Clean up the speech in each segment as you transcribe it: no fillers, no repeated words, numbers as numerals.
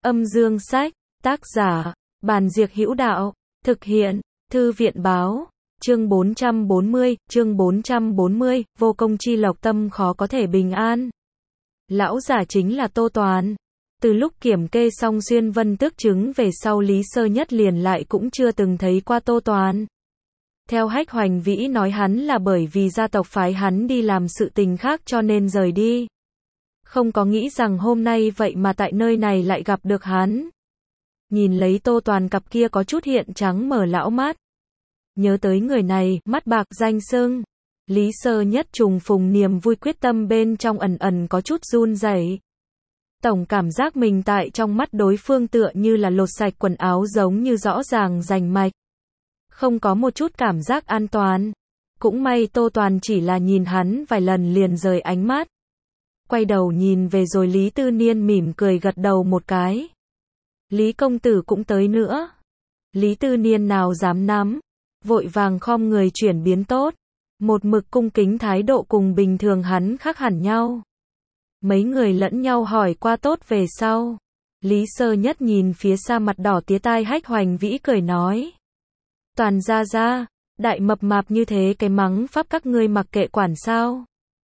Âm dương sách, tác giả, Bàn Diệc Hữu Đạo, thực hiện, Thư viện Báo, chương 440, vô công chi lộc tâm khó có thể bình an. Lão giả chính là Tô Toàn. Từ lúc kiểm kê xong Xuyên Vân tước chứng về sau Lý Sơ Nhất liền lại cũng chưa từng thấy qua Tô Toàn. Theo Hách Hoành Vĩ nói hắn là bởi vì gia tộc phái hắn đi làm sự tình khác cho nên rời đi. Không có nghĩ rằng hôm nay vậy mà tại nơi này lại gặp được hắn. Nhìn lấy Tô Toàn cặp kia có chút hiện trắng mở lão mắt. Nhớ tới người này, mắt bạc danh xưng. Lý Sơ Nhất trùng phùng niềm vui quyết tâm bên trong ẩn ẩn có chút run rẩy. Tổng cảm giác mình tại trong mắt đối phương tựa như là lột sạch quần áo giống như rõ ràng rành mạch. Không có một chút cảm giác an toàn. Cũng may Tô Toàn chỉ là nhìn hắn vài lần liền rời ánh mắt. Quay đầu nhìn về rồi Lý Tư Niên mỉm cười gật đầu một cái. Lý công tử cũng tới nữa. Lý Tư Niên nào dám nắm. Vội vàng khom người chuyển biến tốt. Một mực cung kính thái độ cùng bình thường hắn khác hẳn nhau. Mấy người lẫn nhau hỏi qua tốt về sau. Lý Sơ Nhất nhìn phía xa mặt đỏ tía tai Hách Hoành Vĩ cười nói. Toàn ra, đại mập mạp như thế cái mắng pháp các ngươi mặc kệ quản sao.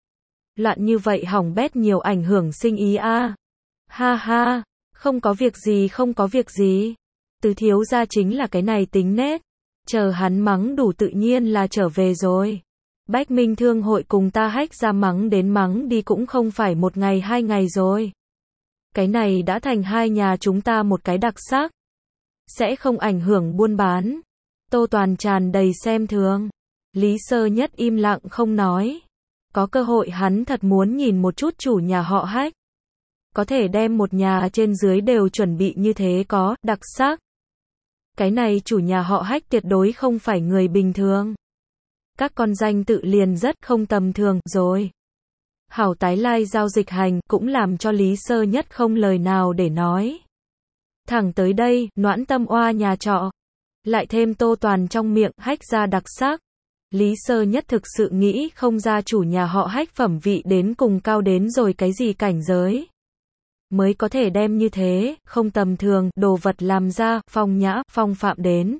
Loạn như vậy hỏng bét nhiều ảnh hưởng sinh ý a. Ha ha, không có việc gì. Tứ thiếu gia chính là cái này tính nết. Chờ hắn mắng đủ tự nhiên là trở về rồi. Bách Minh Thương hội cùng ta Hách ra mắng đến mắng đi cũng không phải một ngày hai ngày rồi. Cái này đã thành hai nhà chúng ta một cái đặc sắc. Sẽ không ảnh hưởng buôn bán. Tô Toàn tràn đầy xem thường. Lý Sơ Nhất im lặng không nói. Có cơ hội hắn thật muốn nhìn một chút chủ nhà họ Hách. Có thể đem một nhà trên dưới đều chuẩn bị như thế có đặc sắc. Cái này chủ nhà họ Hách tuyệt đối không phải người bình thường. Các con danh tự liền rất không tầm thường rồi. Hảo tái lai giao dịch hành cũng làm cho Lý Sơ Nhất không lời nào để nói. Thẳng tới đây, Noãn Tâm Oa nhà trọ. Lại thêm Tô Toàn trong miệng Hách ra đặc sắc. Lý Sơ Nhất thực sự nghĩ không ra chủ nhà họ Hách phẩm vị đến cùng cao đến rồi cái gì cảnh giới. Mới có thể đem như thế, không tầm thường, đồ vật làm ra, phong nhã, phong phạm đến.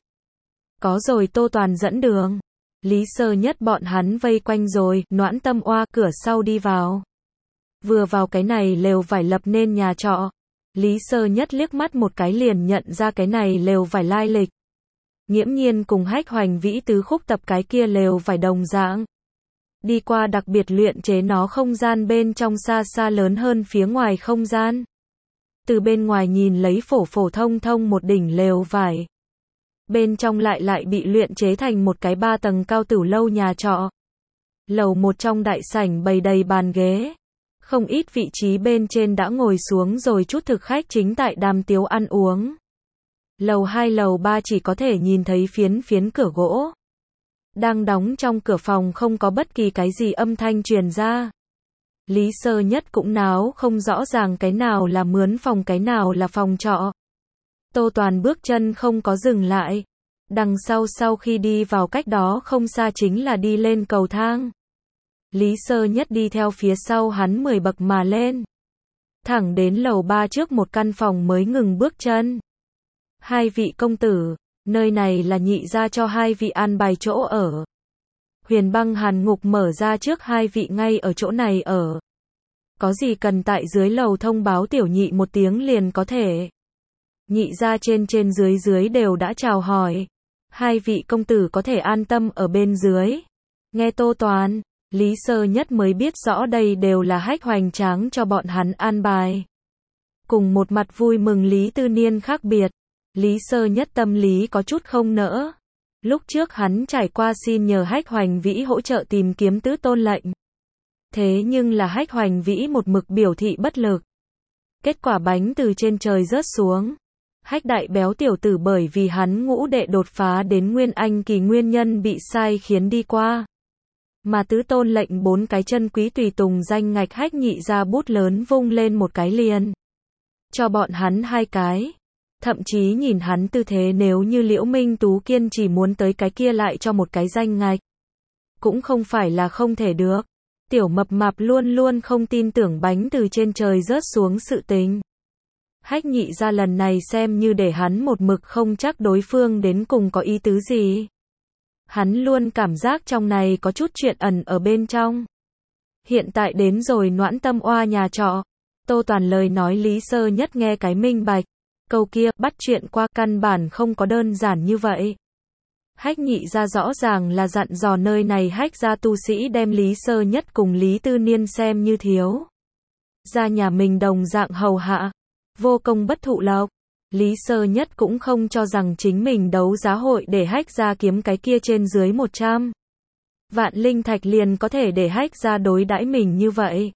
Có rồi Tô Toàn dẫn đường. Lý Sơ Nhất bọn hắn vây quanh rồi, Noãn Tâm Oa cửa sau đi vào. Vừa vào cái này lều vải lập nên nhà trọ. Lý Sơ Nhất liếc mắt một cái liền nhận ra cái này lều vải lai lịch. Nghiễm nhiên cùng Hách Hoành Vĩ tứ khúc tập cái kia lều vải đồng dạng. Đi qua đặc biệt luyện chế nó không gian bên trong xa xa lớn hơn phía ngoài không gian. Từ bên ngoài nhìn lấy phổ phổ thông thông một đỉnh lều vải. Bên trong lại bị luyện chế thành một cái 3 tầng cao tửu lâu nhà trọ. Lầu một trong đại sảnh bày đầy bàn ghế. Không ít vị trí bên trên đã ngồi xuống rồi chút thực khách chính tại đàm tiếu ăn uống. Lầu 2 lầu 3 chỉ có thể nhìn thấy phiến cửa gỗ. Đang đóng trong cửa phòng không có bất kỳ cái gì âm thanh truyền ra. Lý Sơ Nhất cũng náo không rõ ràng cái nào là mướn phòng cái nào là phòng trọ. Tô Toàn bước chân không có dừng lại. Đằng sau khi đi vào cách đó không xa chính là đi lên cầu thang. Lý Sơ Nhất đi theo phía sau hắn 10 bậc mà lên. Thẳng đến lầu 3 trước một căn phòng mới ngừng bước chân. Hai vị công tử, nơi này là nhị gia cho hai vị an bài chỗ ở. Huyền Băng Hàn Ngục mở ra trước hai vị ngay ở chỗ này ở. Có gì cần tại dưới lầu thông báo tiểu nhị một tiếng liền có thể. Nhị gia trên dưới đều đã chào hỏi. Hai vị công tử có thể an tâm ở bên dưới. Nghe Tô Toàn, Lý Sơ Nhất mới biết rõ đây đều là Hách hoành tráng cho bọn hắn an bài. Cùng một mặt vui mừng Lý Tư Niên khác biệt. Lý Sơ Nhất tâm lý có chút không nỡ. Lúc trước hắn trải qua xin nhờ Hách Hoành Vĩ hỗ trợ tìm kiếm tứ tôn lệnh. Thế nhưng là Hách Hoành Vĩ một mực biểu thị bất lực. Kết quả bánh từ trên trời rớt xuống. Hách đại béo tiểu tử bởi vì hắn ngũ đệ đột phá đến Nguyên Anh kỳ nguyên nhân bị sai khiến đi qua. Mà tứ tôn lệnh 4 cái chân quý tùy tùng danh ngạch Hách nhị ra bút lớn vung lên một cái liền. Cho bọn hắn 2 cái. Thậm chí nhìn hắn tư thế nếu như Liễu Minh Tú kiên chỉ muốn tới cái kia lại cho một cái danh ngạch. Cũng không phải là không thể được. Tiểu mập mạp luôn luôn không tin tưởng bánh từ trên trời rớt xuống sự tình. Hách Nhị gia lần này xem như để hắn một mực không chắc đối phương đến cùng có ý tứ gì. Hắn luôn cảm giác trong này có chút chuyện ẩn ở bên trong. Hiện tại đến rồi Noãn Tâm Oa nhà trọ. Tô Toàn lời nói Lý Sơ Nhất nghe cái minh bạch. Câu kia, bắt chuyện qua căn bản không có đơn giản như vậy. Hách Nhị gia rõ ràng là dặn dò nơi này Hách gia tu sĩ đem Lý Sơ Nhất cùng Lý Tư Niên xem như thiếu gia nhà mình đồng dạng hầu hạ, vô công bất thụ lộc. Lý Sơ Nhất cũng không cho rằng chính mình đấu giá hội để Hách gia kiếm cái kia trên dưới 100 vạn linh thạch liền có thể để Hách gia đối đãi mình như vậy.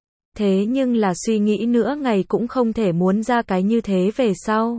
Thế nhưng là suy nghĩ nữa ngày cũng không thể muốn ra cái như thế về sau.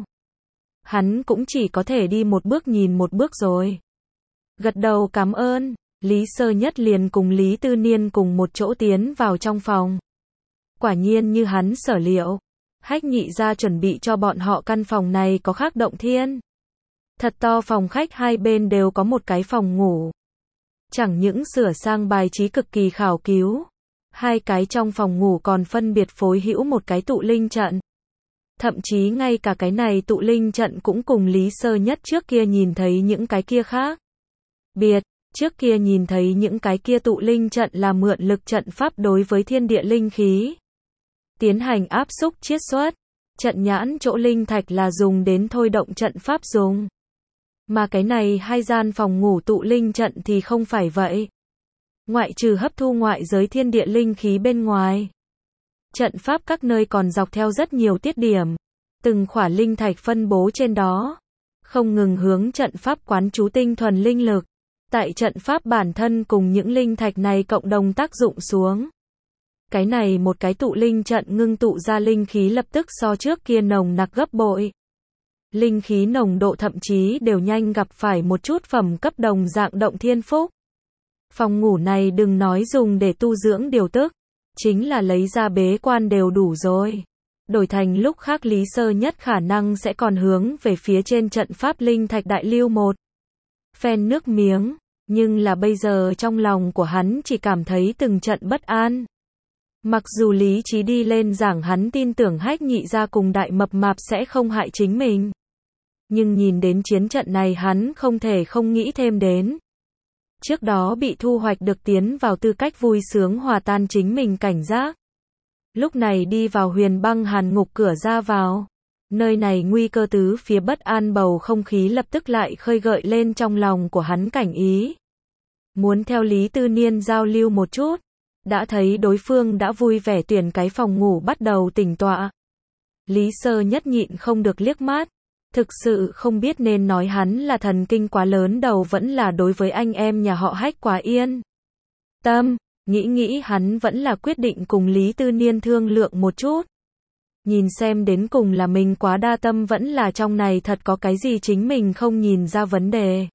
Hắn cũng chỉ có thể đi một bước nhìn một bước rồi. Gật đầu cảm ơn, Lý Sơ Nhất liền cùng Lý Tư Niên cùng một chỗ tiến vào trong phòng. Quả nhiên như hắn sở liệu, Hách Nhị gia chuẩn bị cho bọn họ căn phòng này có khác động thiên. Thật to phòng khách hai bên đều có một cái phòng ngủ. Chẳng những sửa sang bài trí cực kỳ khảo cứu. Hai cái trong phòng ngủ còn phân biệt phối hữu một cái tụ linh trận. Thậm chí ngay cả cái này tụ linh trận cũng cùng Lý Sơ Nhất trước kia nhìn thấy những cái kia khác biệt. Trước kia nhìn thấy những cái kia tụ linh trận là mượn lực trận pháp đối với thiên địa linh khí tiến hành áp xúc chiết xuất. Trận nhãn chỗ linh thạch là dùng đến thôi động trận pháp dùng. Mà cái này hai gian phòng ngủ tụ linh trận thì không phải vậy. Ngoại trừ hấp thu ngoại giới thiên địa linh khí bên ngoài, trận pháp các nơi còn dọc theo rất nhiều tiết điểm, từng khỏa linh thạch phân bố trên đó, không ngừng hướng trận pháp quán chú tinh thuần linh lực. Tại trận pháp bản thân cùng những linh thạch này cộng đồng tác dụng xuống. Cái này một cái tụ linh trận ngưng tụ ra linh khí lập tức so trước kia nồng nặc gấp bội. Linh khí nồng độ thậm chí đều nhanh gặp phải một chút phẩm cấp đồng dạng động thiên phúc. Phòng ngủ này đừng nói dùng để tu dưỡng điều tức, chính là lấy ra bế quan đều đủ rồi. Đổi thành lúc khác Lý Sơ Nhất khả năng sẽ còn hướng về phía trên trận pháp linh thạch đại lưu một phen nước miếng, nhưng là bây giờ trong lòng của hắn chỉ cảm thấy từng trận bất an. Mặc dù lý trí đi lên giảng hắn tin tưởng Hách Nhị gia cùng Đại Mập Mạp sẽ không hại chính mình. Nhưng nhìn đến chiến trận này hắn không thể không nghĩ thêm đến. Trước đó bị thu hoạch được tiến vào tư cách vui sướng hòa tan chính mình cảnh giác. Lúc này đi vào Huyền Băng Hàn Ngục cửa ra vào. Nơi này nguy cơ tứ phía bất an bầu không khí lập tức lại khơi gợi lên trong lòng của hắn cảnh ý. Muốn theo Lý Tư Niên giao lưu một chút. Đã thấy đối phương đã vui vẻ tuyển cái phòng ngủ bắt đầu tĩnh tọa. Lý Sơ Nhất nhịn không được liếc mắt. Thực sự không biết nên nói hắn là thần kinh quá lớn đầu vẫn là đối với anh em nhà họ Hách quá yên tâm. Nghĩ hắn vẫn là quyết định cùng Lý Tư Niên thương lượng một chút. Nhìn xem đến cùng là mình quá đa tâm vẫn là trong này thật có cái gì chính mình không nhìn ra vấn đề.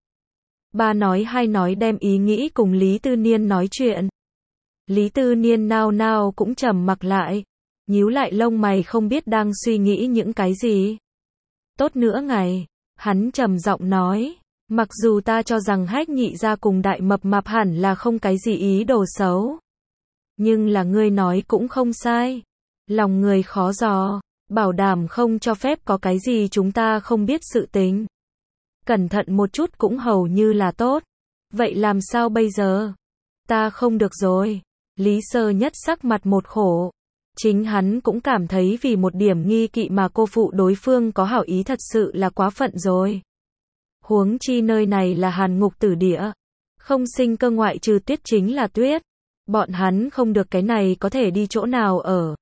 Ba nói hai nói đem ý nghĩ cùng Lý Tư Niên nói chuyện. Lý Tư Niên nao nao cũng trầm mặc lại. Nhíu lại lông mày không biết đang suy nghĩ những cái gì. Tốt nữa ngày. Hắn trầm giọng nói. Mặc dù ta cho rằng Hách Nhị gia cùng Đại Mập Mạp hẳn là không cái gì ý đồ xấu. Nhưng là ngươi nói cũng không sai. Lòng người khó dò. Bảo đảm không cho phép có cái gì chúng ta không biết sự tình. Cẩn thận một chút cũng hầu như là tốt. Vậy làm sao bây giờ? Ta không được rồi. Lý Sơ Nhất sắc mặt một khổ. Chính hắn cũng cảm thấy vì một điểm nghi kỵ mà cô phụ đối phương có hảo ý thật sự là quá phận rồi. Huống chi nơi này là Hàn Ngục tử địa. Không sinh cơ ngoại trừ tuyết chính là tuyết. Bọn hắn không được cái này có thể đi chỗ nào ở.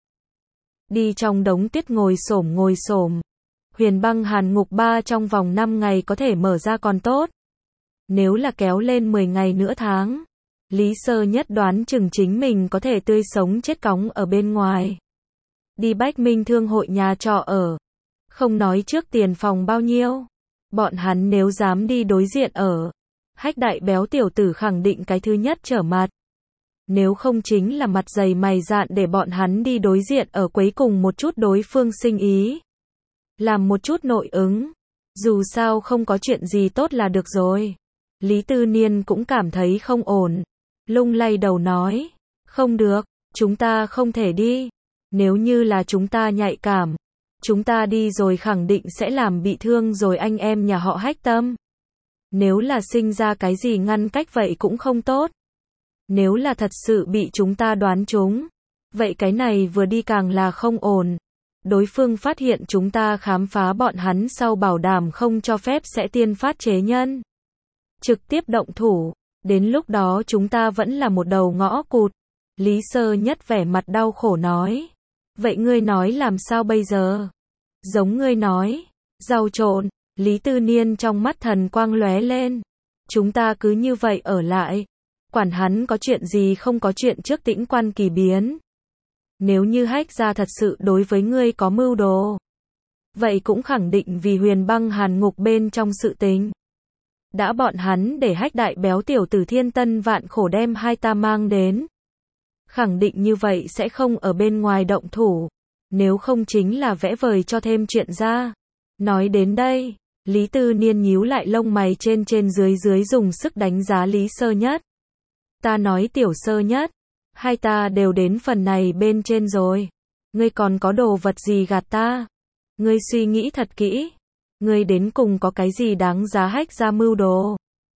Đi trong đống tuyết ngồi xổm. Huyền Băng Hàn Ngục 3 trong vòng 5 ngày có thể mở ra còn tốt. Nếu là kéo lên 10 ngày nửa tháng. Lý Sơ Nhất đoán chừng chính mình có thể tươi sống chết cóng ở bên ngoài. Đi Bách Minh Thương hội nhà trọ ở. Không nói trước tiền phòng bao nhiêu. Bọn hắn nếu dám đi đối diện ở. Hách đại béo tiểu tử khẳng định cái thứ nhất trở mặt. Nếu không chính là mặt dày mày dạn để bọn hắn đi đối diện ở quấy cùng một chút đối phương sinh ý. Làm một chút nội ứng. Dù sao không có chuyện gì tốt là được rồi. Lý Tư Niên cũng cảm thấy không ổn. Lung lay đầu nói. Không được, chúng ta không thể đi. Nếu như là chúng ta nhạy cảm. Chúng ta đi rồi khẳng định sẽ làm bị thương rồi anh em nhà họ Hách Tâm. Nếu là sinh ra cái gì ngăn cách vậy cũng không tốt. Nếu là thật sự bị chúng ta đoán trúng, vậy cái này vừa đi càng là không ổn. Đối phương phát hiện chúng ta khám phá bọn hắn sau bảo đảm không cho phép sẽ tiên phát chế nhân. Trực tiếp động thủ, đến lúc đó chúng ta vẫn là một đầu ngõ cụt. Lý Sơ Nhất vẻ mặt đau khổ nói. Vậy ngươi nói làm sao bây giờ? Giống ngươi nói, rau trộn, Lý Tư Niên trong mắt thần quang lóe lên. Chúng ta cứ như vậy ở lại. Quản hắn có chuyện gì không có chuyện trước tĩnh quan kỳ biến. Nếu như Hách gia thật sự đối với ngươi có mưu đồ, vậy cũng khẳng định vì Huyền Băng Hàn Ngục bên trong sự tình. Đã bọn hắn để Hách đại béo tiểu tử thiên tân vạn khổ đem hai ta mang đến. Khẳng định như vậy sẽ không ở bên ngoài động thủ. Nếu không chính là vẽ vời cho thêm chuyện ra. Nói đến đây, Lý Tư Niên nhíu lại lông mày trên dưới dùng sức đánh giá Lý Sơ Nhất. Ta nói Tiểu Sơ Nhất, hai ta đều đến phần này bên trên rồi. Ngươi còn có đồ vật gì gạt ta? Ngươi suy nghĩ thật kỹ. Ngươi đến cùng có cái gì đáng giá Hách ra mưu đồ?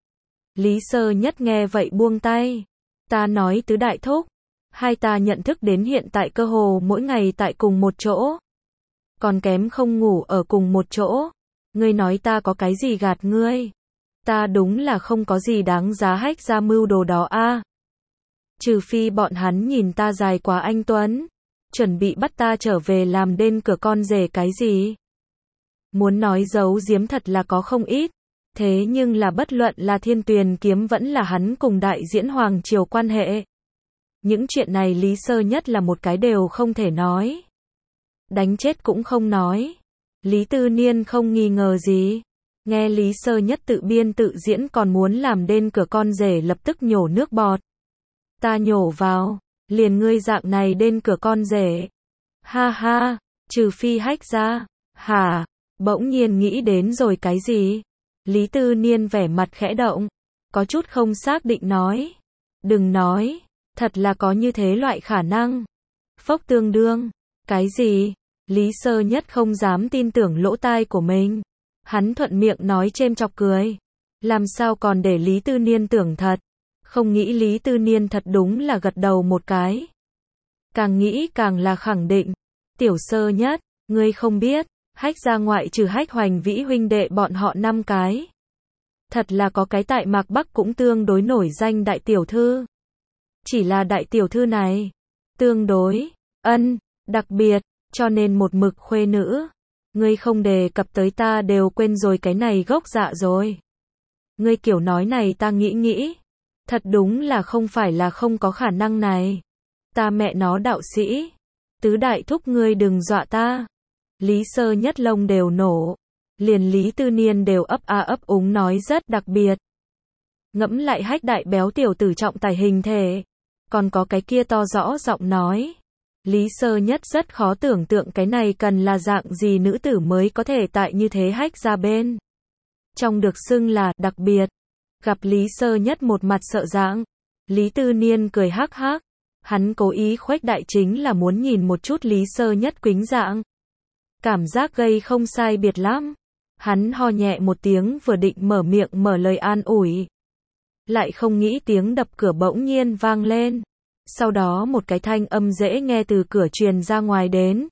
Lý Sơ Nhất nghe vậy buông tay. Ta nói tứ đại thúc. Hai ta nhận thức đến hiện tại cơ hồ mỗi ngày tại cùng một chỗ. Còn kém không ngủ ở cùng một chỗ. Ngươi nói ta có cái gì gạt ngươi? Ta đúng là không có gì đáng giá Hách ra mưu đồ đó a. Trừ phi bọn hắn nhìn ta dài quá anh Tuấn. Chuẩn bị bắt ta trở về làm đên cửa con rể cái gì? Muốn nói giấu giếm thật là có không ít. Thế nhưng là bất luận là Thiên Tuyền kiếm vẫn là hắn cùng đại diễn Hoàng Triều quan hệ. Những chuyện này Lý Sơ Nhất là một cái đều không thể nói. Đánh chết cũng không nói. Lý Tư Niên không nghi ngờ gì. Nghe Lý Sơ Nhất tự biên tự diễn còn muốn làm đên cửa con rể lập tức nhổ nước bọt. Ta nhổ vào, liền ngươi dạng này đên cửa con rể. Ha ha, trừ phi Hách ra. Hả, bỗng nhiên nghĩ đến rồi cái gì? Lý Tư Niên vẻ mặt khẽ động. Có chút không xác định nói. Đừng nói. Thật là có như thế loại khả năng. Phốc tương đương. Cái gì? Lý Sơ Nhất không dám tin tưởng lỗ tai của mình. Hắn thuận miệng nói chêm chọc cười. Làm sao còn để Lý Tư Niên tưởng thật. Không nghĩ Lý Tư Niên thật đúng là gật đầu một cái. Càng nghĩ càng là khẳng định. Tiểu Sơ Nhất, ngươi không biết. Hách ra ngoại trừ Hách Hoành Vĩ huynh đệ bọn họ 5 cái. Thật là có cái tại Mạc Bắc cũng tương đối nổi danh đại tiểu thư. Chỉ là đại tiểu thư này, tương đối, đặc biệt, cho nên một mực khuê nữ. Ngươi không đề cập tới ta đều quên rồi cái này gốc dạ rồi. Ngươi kiểu nói này ta nghĩ. Thật đúng là không phải là không có khả năng này. Ta mẹ nó đạo sĩ. Tứ đại thúc ngươi đừng dọa ta. Lý Sơ Nhất lông đều nổ. Liền Lý Tư Niên đều ấp a ấp úng nói rất đặc biệt. Ngẫm lại Hách đại béo tiểu tử trọng tài hình thể. Còn có cái kia to rõ giọng nói. Lý Sơ Nhất rất khó tưởng tượng cái này cần là dạng gì nữ tử mới có thể tại như thế Hách ra bên. Trong được xưng là đặc biệt. Gặp Lý Sơ Nhất một mặt sợ dạng. Lý Tư Niên cười hắc hắc. Hắn cố ý khuếch đại chính là muốn nhìn một chút Lý Sơ Nhất quĩnh dạng. Cảm giác gây không sai biệt lắm. Hắn ho nhẹ một tiếng vừa định mở miệng mở lời an ủi. Lại không nghĩ tiếng đập cửa bỗng nhiên vang lên. Sau đó một cái thanh âm dễ nghe từ cửa truyền ra ngoài đến.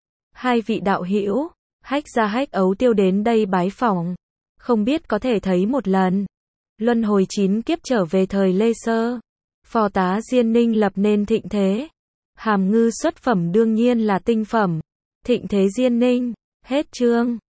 Hai vị đạo hữu, Hách ra Hách Ấu Tiêu đến đây bái phỏng. Không biết có thể thấy một lần. Luân hồi 9 kiếp trở về thời Lê Sơ. Phò tá Diên Ninh lập nên thịnh thế. Hàm ngư xuất phẩm đương nhiên là tinh phẩm. Thịnh thế Diên Ninh. Hết chương.